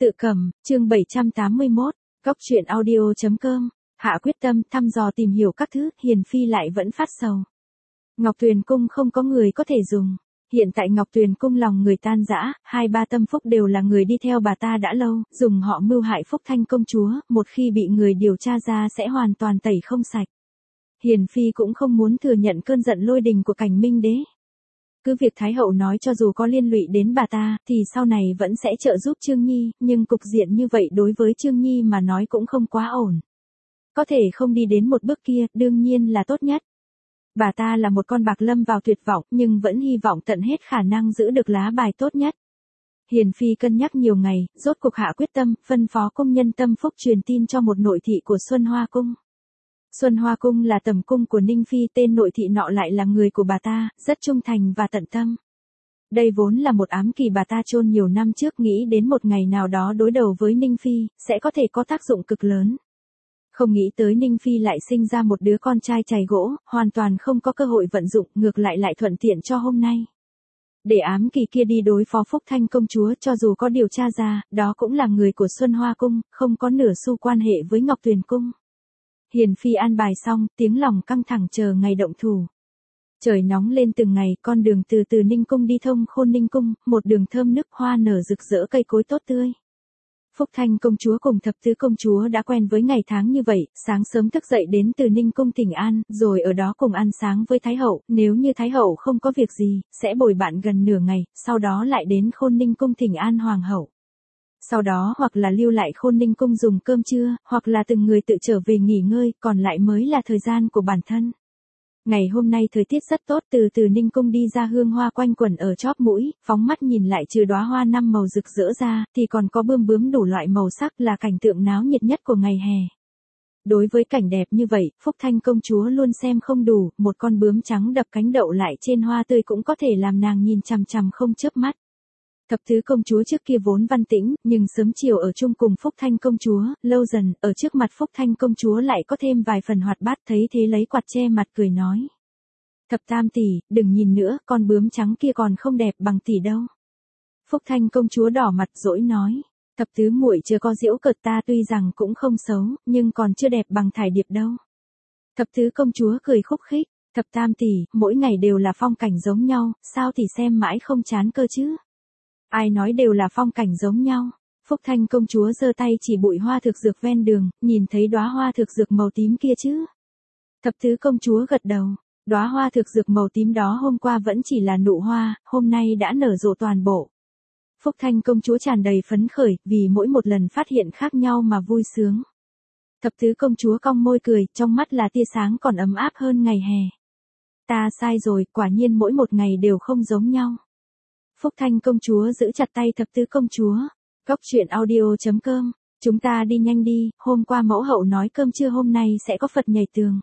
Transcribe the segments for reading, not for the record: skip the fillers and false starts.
Tự cầm, chương 781, góc truyện audio.com, hạ quyết tâm thăm dò tìm hiểu các thứ, Hiền Phi lại vẫn phát sầu. Ngọc Tuyền Cung không có người có thể dùng. Hiện tại Ngọc Tuyền Cung lòng người tan rã, hai ba Tâm Phúc đều là người đi theo bà ta đã lâu, dùng họ mưu hại Phúc Thanh công chúa, một khi bị người điều tra ra sẽ hoàn toàn tẩy không sạch. Hiền Phi cũng không muốn thừa nhận cơn giận lôi đình của Cảnh Minh Đế. Cứ việc Thái hậu nói cho dù có liên lụy đến bà ta, thì sau này vẫn sẽ trợ giúp Trương Nhi, nhưng cục diện như vậy đối với Trương Nhi mà nói cũng không quá ổn. Có thể không đi đến một bước kia, đương nhiên là tốt nhất. Bà ta là một con bạc lâm vào tuyệt vọng, nhưng vẫn hy vọng tận hết khả năng giữ được lá bài tốt nhất. Hiền Phi cân nhắc nhiều ngày, rốt cuộc hạ quyết tâm, phân phó công nhân Tâm Phúc truyền tin cho một nội thị của Xuân Hoa Cung. Xuân Hoa Cung là tẩm cung của Ninh Phi, tên nội thị nọ lại là người của bà ta, rất trung thành và tận tâm. Đây vốn là một ám kỳ bà ta chôn nhiều năm trước, nghĩ đến một ngày nào đó đối đầu với Ninh Phi, sẽ có thể có tác dụng cực lớn. Không nghĩ tới Ninh Phi lại sinh ra một đứa con trai chày gỗ, hoàn toàn không có cơ hội vận dụng, ngược lại lại thuận tiện cho hôm nay. Để ám kỳ kia đi đối phó Phúc Thanh công chúa, cho dù có điều tra ra, đó cũng là người của Xuân Hoa Cung, không có nửa xu quan hệ với Ngọc Tuyền Cung. Hiền Phi an bài xong, tiếng lòng căng thẳng chờ ngày động thủ. Trời nóng lên từng ngày, con đường từ Ninh Cung đi thông Khôn Ninh Cung, một đường thơm nức hoa nở rực rỡ, cây cối tốt tươi. Phúc Thanh công chúa cùng thập tứ công chúa đã quen với ngày tháng như vậy, sáng sớm thức dậy đến từ Ninh Cung thỉnh an, rồi ở đó cùng ăn sáng với Thái hậu, nếu như Thái hậu không có việc gì, sẽ bồi bạn gần nửa ngày, sau đó lại đến Khôn Ninh Cung thỉnh an Hoàng hậu. Sau đó hoặc là lưu lại Khôn Ninh Cung dùng cơm trưa, hoặc là từng người tự trở về nghỉ ngơi, còn lại mới là thời gian của bản thân. Ngày hôm nay thời tiết rất tốt, từ Ninh Cung đi ra hương hoa quanh quẩn ở chóp mũi, phóng mắt nhìn lại trừ đóa hoa năm màu rực rỡ ra, thì còn có bươm bướm đủ loại màu sắc, là cảnh tượng náo nhiệt nhất của ngày hè. Đối với cảnh đẹp như vậy, Phúc Thanh công chúa luôn xem không đủ, một con bướm trắng đập cánh đậu lại trên hoa tươi cũng có thể làm nàng nhìn chằm chằm không chớp mắt. Thập tứ công chúa trước kia vốn văn tĩnh, nhưng sớm chiều ở chung cùng Phúc Thanh công chúa, lâu dần, ở trước mặt Phúc Thanh công chúa lại có thêm vài phần hoạt bát, thấy thế lấy quạt che mặt cười nói. Thập tam tỷ, đừng nhìn nữa, con bướm trắng kia còn không đẹp bằng tỷ đâu. Phúc Thanh công chúa đỏ mặt dỗi nói. Thập tứ muội chưa có giễu cợt ta, tuy rằng cũng không xấu, nhưng còn chưa đẹp bằng thải điệp đâu. Thập tứ công chúa cười khúc khích. Thập tam tỷ, mỗi ngày đều là phong cảnh giống nhau, sao thì xem mãi không chán cơ chứ? Ai nói đều là phong cảnh giống nhau. Phúc Thanh công chúa giơ tay chỉ bụi hoa thực dược ven đường, nhìn thấy đóa hoa thực dược màu tím kia chứ? Thập tứ công chúa gật đầu. Đóa hoa thực dược màu tím đó hôm qua vẫn chỉ là nụ hoa, hôm nay đã nở rộ toàn bộ. Phúc Thanh công chúa tràn đầy phấn khởi, vì mỗi một lần phát hiện khác nhau mà vui sướng. Thập tứ công chúa cong môi cười, trong mắt là tia sáng còn ấm áp hơn ngày hè. Ta sai rồi, quả nhiên mỗi một ngày đều không giống nhau. Phúc Thanh công chúa giữ chặt tay thập tứ công chúa. Góc truyện audio.com, chúng ta đi nhanh đi, hôm qua mẫu hậu nói cơm trưa hôm nay sẽ có Phật nhảy tường.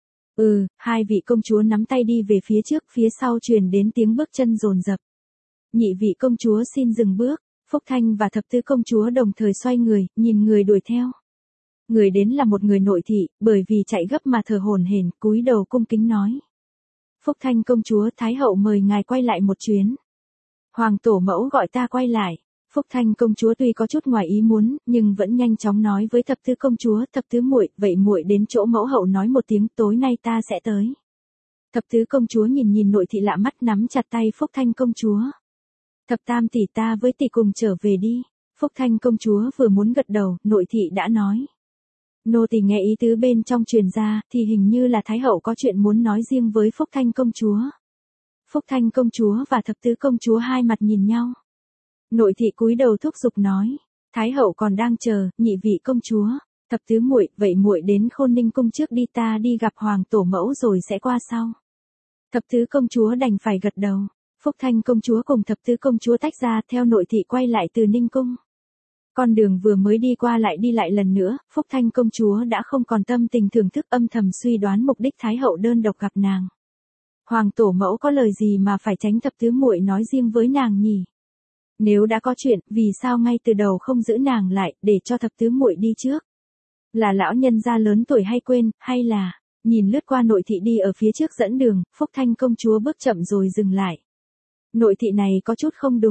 Hai vị công chúa nắm tay đi về phía trước, phía sau truyền đến tiếng bước chân dồn dập. Nhị vị công chúa xin dừng bước. Phúc Thanh và thập tứ công chúa đồng thời xoay người, nhìn người đuổi theo. Người đến là một người nội thị, bởi vì chạy gấp mà thở hổn hển, cúi đầu cung kính nói. Phúc Thanh công chúa, Thái hậu mời ngài quay lại một chuyến. Hoàng tổ mẫu gọi ta quay lại. Phúc Thanh công chúa tuy có chút ngoài ý muốn, nhưng vẫn nhanh chóng nói với thập tứ công chúa, thập tứ muội, vậy muội đến chỗ mẫu hậu nói một tiếng, tối nay ta sẽ tới. Thập tứ công chúa nhìn nội thị lạ mắt, nắm chặt tay Phúc Thanh công chúa. Thập tam tỷ, ta với tỷ cùng trở về đi. Phúc Thanh công chúa vừa muốn gật đầu, nội thị đã nói. Nô tỳ nghe ý tứ bên trong truyền ra, thì hình như là Thái hậu có chuyện muốn nói riêng với Phúc Thanh công chúa. Phúc Thanh công chúa và thập tứ công chúa hai mặt nhìn nhau. Nội thị cúi đầu thúc giục nói. Thái hậu còn đang chờ, nhị vị công chúa. Thập tứ muội, vậy muội đến Khôn Ninh Cung trước đi, ta đi gặp hoàng tổ mẫu rồi sẽ qua sau. Thập tứ công chúa đành phải gật đầu. Phúc Thanh công chúa cùng thập tứ công chúa tách ra, theo nội thị quay lại từ Ninh Cung. Con đường vừa mới đi qua lại đi lại lần nữa, Phúc Thanh công chúa đã không còn tâm tình thưởng thức, âm thầm suy đoán mục đích Thái hậu đơn độc gặp nàng. Hoàng tổ mẫu có lời gì mà phải tránh thập tứ muội nói riêng với nàng nhỉ? Nếu đã có chuyện, vì sao ngay từ đầu không giữ nàng lại, để cho thập tứ muội đi trước? Là lão nhân gia lớn tuổi hay quên, hay là... Nhìn lướt qua nội thị đi ở phía trước dẫn đường, Phúc Thanh công chúa bước chậm rồi dừng lại. Nội thị này có chút không đúng.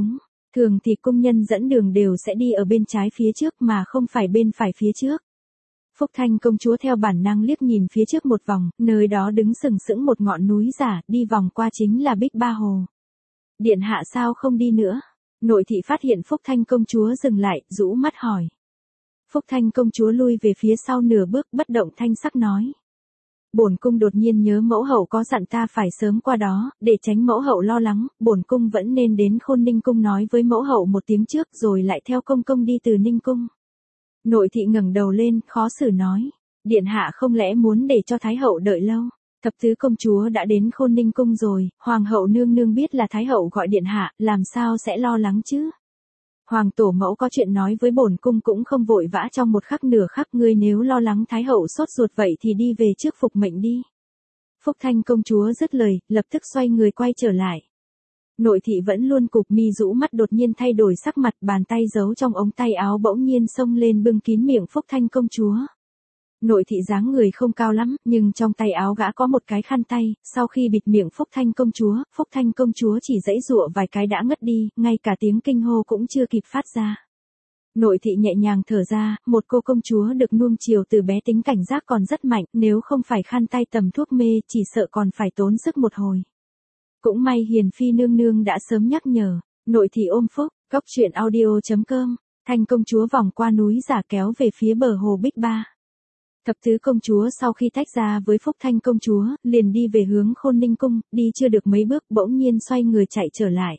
Thường thì cung nhân dẫn đường đều sẽ đi ở bên trái phía trước mà không phải bên phải phía trước. Phúc Thanh công chúa theo bản năng liếc nhìn phía trước một vòng, nơi đó đứng sừng sững một ngọn núi giả, đi vòng qua chính là Bích Ba Hồ. Điện hạ sao không đi nữa? Nội thị phát hiện Phúc Thanh công chúa dừng lại, rũ mắt hỏi. Phúc Thanh công chúa lui về phía sau nửa bước, bất động thanh sắc nói. Bổn cung đột nhiên nhớ mẫu hậu có dặn ta phải sớm qua đó, để tránh mẫu hậu lo lắng, bổn cung vẫn nên đến Khôn Ninh cung nói với mẫu hậu một tiếng trước rồi lại theo công công đi từ Ninh cung. Nội thị ngẩng đầu lên, khó xử nói. Điện hạ không lẽ muốn để cho Thái hậu đợi lâu? Thập tứ công chúa đã đến Khôn Ninh cung rồi, Hoàng hậu nương nương biết là Thái hậu gọi điện hạ, làm sao sẽ lo lắng chứ? Hoàng tổ mẫu có chuyện nói với bổn cung cũng không vội vã trong một khắc nửa khắc, ngươi nếu lo lắng Thái hậu sốt ruột vậy thì đi về trước phục mệnh đi. Phúc Thanh công chúa dứt lời, lập tức xoay người quay trở lại. Nội thị vẫn luôn cụp mi rũ mắt đột nhiên thay đổi sắc mặt, bàn tay giấu trong ống tay áo bỗng nhiên xông lên bưng kín miệng Phúc Thanh công chúa. Nội thị dáng người không cao lắm, nhưng trong tay áo gã có một cái khăn tay, sau khi bịt miệng Phúc Thanh công chúa chỉ giãy giụa vài cái đã ngất đi, ngay cả tiếng kinh hô cũng chưa kịp phát ra. Nội thị nhẹ nhàng thở ra, một cô công chúa được nuông chiều từ bé tính cảnh giác còn rất mạnh, nếu không phải khăn tay tầm thuốc mê chỉ sợ còn phải tốn sức một hồi. Cũng may Hiền Phi nương nương đã sớm nhắc nhở. Nội thị ôm Phúc, goctruyện.audio.com, Thanh công chúa vòng qua núi giả kéo về phía bờ hồ Bích Ba. Thập tứ công chúa sau khi tách ra với Phúc Thanh công chúa, liền đi về hướng Khôn Ninh cung, đi chưa được mấy bước bỗng nhiên xoay người chạy trở lại.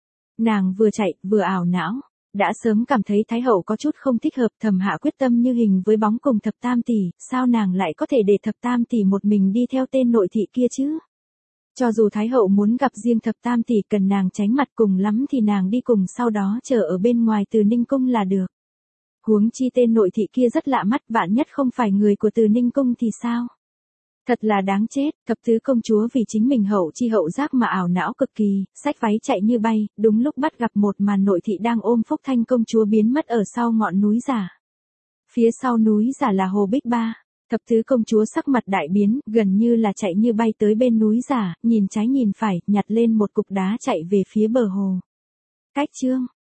Nàng vừa chạy, vừa ảo não, đã sớm cảm thấy Thái hậu có chút không thích hợp, thầm hạ quyết tâm như hình với bóng cùng thập tam tỷ, sao nàng lại có thể để thập tam tỷ một mình đi theo tên nội thị kia chứ? Cho dù Thái hậu muốn gặp riêng thập tam tỷ cần nàng tránh mặt cùng lắm thì nàng đi cùng sau đó chờ ở bên ngoài Từ Ninh cung là được. Huống chi tên nội thị kia rất lạ mắt, vạn nhất không phải người của Từ Ninh cung thì sao? Thật là đáng chết, thập tứ công chúa vì chính mình hậu chi hậu giác mà ảo não cực kỳ, xách váy chạy như bay, đúng lúc bắt gặp một màn nội thị đang ôm Phúc Thanh công chúa biến mất ở sau ngọn núi giả. Phía sau núi giả là hồ Bích Ba. Thập tứ công chúa sắc mặt đại biến, gần như là chạy như bay tới bên núi giả, nhìn trái nhìn phải, nhặt lên một cục đá chạy về phía bờ hồ. Cách chương